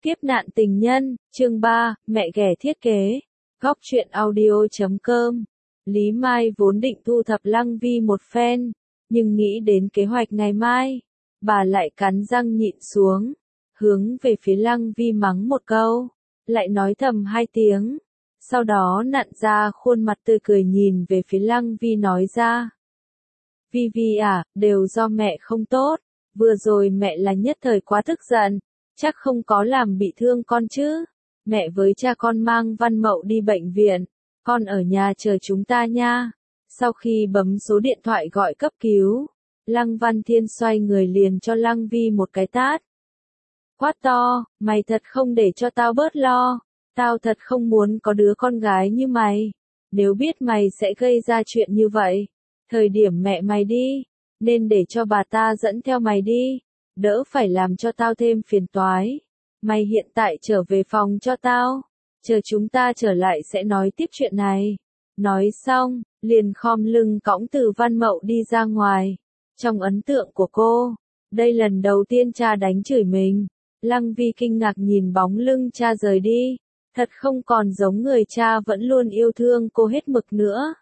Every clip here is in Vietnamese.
Kiếp nạn tình nhân, chương 3, mẹ ghẻ thiết kế. Góc truyện audio.com. Lý Mai vốn định thu thập Lăng Vi một phen, nhưng nghĩ đến kế hoạch ngày mai, bà lại cắn răng nhịn xuống, hướng về phía Lăng Vi mắng một câu, lại nói thầm 2 tiếng, sau đó nặn ra khuôn mặt tươi cười nhìn về phía Lăng Vi nói ra. Vi Vi à, đều do mẹ không tốt, vừa rồi mẹ là nhất thời quá tức giận, chắc không có làm bị thương con chứ. Mẹ với cha con mang Văn Mậu đi bệnh viện, con ở nhà chờ chúng ta nha. Sau khi bấm số điện thoại gọi cấp cứu, Lăng Văn Thiên xoay người liền cho Lăng Vi một cái tát. Quát to, mày thật không để cho tao bớt lo, tao thật không muốn có đứa con gái như mày. Nếu biết mày sẽ gây ra chuyện như vậy, thời điểm mẹ mày đi, nên để cho bà ta dẫn theo mày đi, đỡ phải làm cho tao thêm phiền toái. Mày hiện tại trở về phòng cho tao, chờ chúng ta trở lại sẽ nói tiếp chuyện này. Nói xong, liền khom lưng cõng từ Văn Mậu đi ra ngoài. Trong ấn tượng của cô, đây lần đầu tiên cha đánh chửi mình. Lăng Vi kinh ngạc nhìn bóng lưng cha rời đi, thật không còn giống người cha vẫn luôn yêu thương cô hết mực nữa.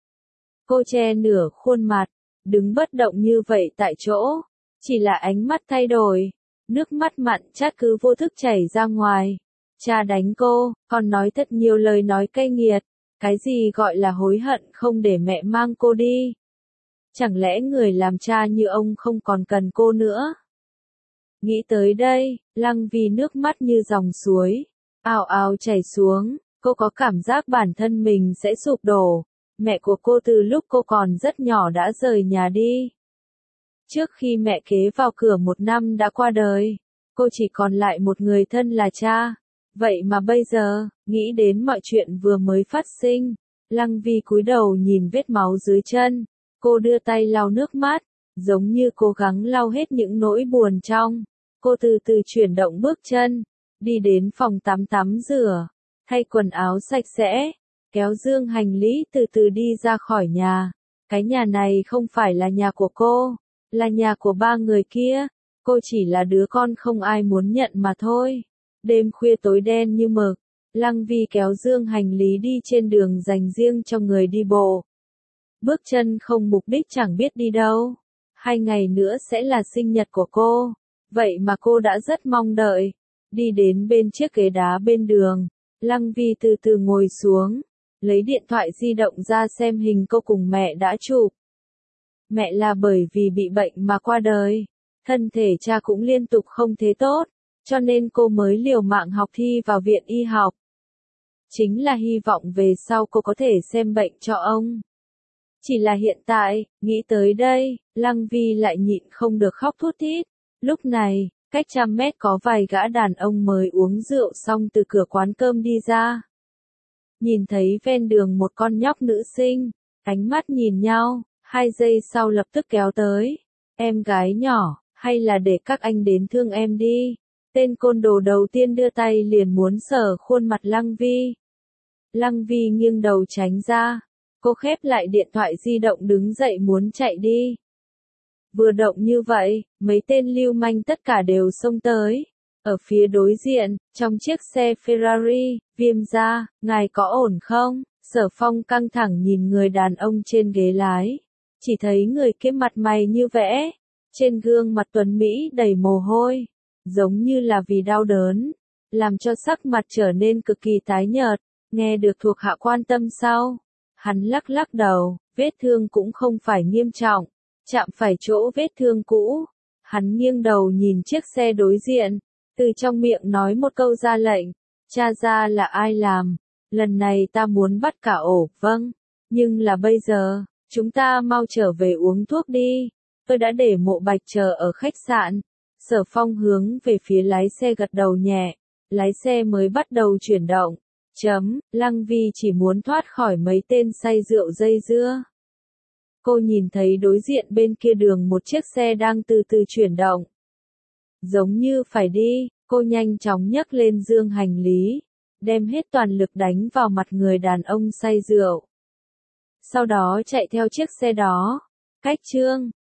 Cô che nửa khuôn mặt, đứng bất động như vậy tại chỗ, chỉ là ánh mắt thay đổi, nước mắt mặn chát cứ vô thức chảy ra ngoài. Cha đánh cô, còn nói thật nhiều lời nói cay nghiệt, cái gì gọi là hối hận không để mẹ mang cô đi. Chẳng lẽ người làm cha như ông không còn cần cô nữa? Nghĩ tới đây, Lăng Vi nước mắt như dòng suối, ào ào chảy xuống, cô có cảm giác bản thân mình sẽ sụp đổ. Mẹ của cô từ lúc cô còn rất nhỏ đã rời nhà đi. Trước khi mẹ kế vào cửa 1 năm đã qua đời, cô chỉ còn lại một người thân là cha. Vậy mà bây giờ, nghĩ đến mọi chuyện vừa mới phát sinh, Lăng Vi cúi đầu nhìn vết máu dưới chân, cô đưa tay lau nước mắt, giống như cố gắng lau hết những nỗi buồn trong. Cô từ từ chuyển động bước chân, đi đến phòng tắm tắm rửa, thay quần áo sạch sẽ, kéo dương hành lý từ từ đi ra khỏi nhà. Cái nhà này không phải là nhà của cô, là nhà của 3 người kia, cô chỉ là đứa con không ai muốn nhận mà thôi. Đêm khuya tối đen như mực, Lăng Vi kéo dương hành lý đi trên đường dành riêng cho người đi bộ. Bước chân không mục đích chẳng biết đi đâu. 2 ngày nữa sẽ là sinh nhật của cô, vậy mà cô đã rất mong đợi. Đi đến bên chiếc ghế đá bên đường, Lăng Vi từ từ ngồi xuống, lấy điện thoại di động ra xem hình cô cùng mẹ đã chụp. Mẹ là bởi vì bị bệnh mà qua đời, thân thể cha cũng liên tục không thế tốt, cho nên cô mới liều mạng học thi vào viện y học. Chính là hy vọng về sau cô có thể xem bệnh cho ông. Chỉ là hiện tại, nghĩ tới đây, Lăng Vi lại nhịn không được khóc thút thít. Lúc này, cách 100 mét có vài gã đàn ông mới uống rượu xong từ cửa quán cơm đi ra. Nhìn thấy ven đường một con nhóc nữ sinh, ánh mắt nhìn nhau, 2 giây sau lập tức kéo tới. Em gái nhỏ, hay là để các anh đến thương em đi. Tên côn đồ đầu tiên đưa tay liền muốn sờ khuôn mặt Lăng Vi. Lăng Vi nghiêng đầu tránh ra. Cô khép lại điện thoại di động đứng dậy muốn chạy đi. Vừa động như vậy, mấy tên lưu manh tất cả đều xông tới. Ở phía đối diện, trong chiếc xe Ferrari, Viêm gia, ngài có ổn không? Sở Phong căng thẳng nhìn người đàn ông trên ghế lái. Chỉ thấy người kia mặt mày như vẽ, trên gương mặt tuấn Mỹ đầy mồ hôi, giống như là vì đau đớn, làm cho sắc mặt trở nên cực kỳ tái nhợt. Nghe được thuộc hạ quan tâm sau, hắn lắc lắc đầu, vết thương cũng không phải nghiêm trọng, chạm phải chỗ vết thương cũ. Hắn nghiêng đầu nhìn chiếc xe đối diện, từ trong miệng nói một câu ra lệnh, tra ra là ai làm, lần này ta muốn bắt cả ổ. Vâng, nhưng là bây giờ, chúng ta mau trở về uống thuốc đi, tôi đã để Mộ Bạch chờ ở khách sạn. Sở Phong hướng về phía lái xe gật đầu nhẹ, lái xe mới bắt đầu chuyển động. Lăng Vi chỉ muốn thoát khỏi mấy tên say rượu dây dưa. Cô nhìn thấy đối diện bên kia đường một chiếc xe đang từ từ chuyển động. Giống như phải đi, cô nhanh chóng nhấc lên dương hành lý, đem hết toàn lực đánh vào mặt người đàn ông say rượu. Sau đó chạy theo chiếc xe đó. Cách chương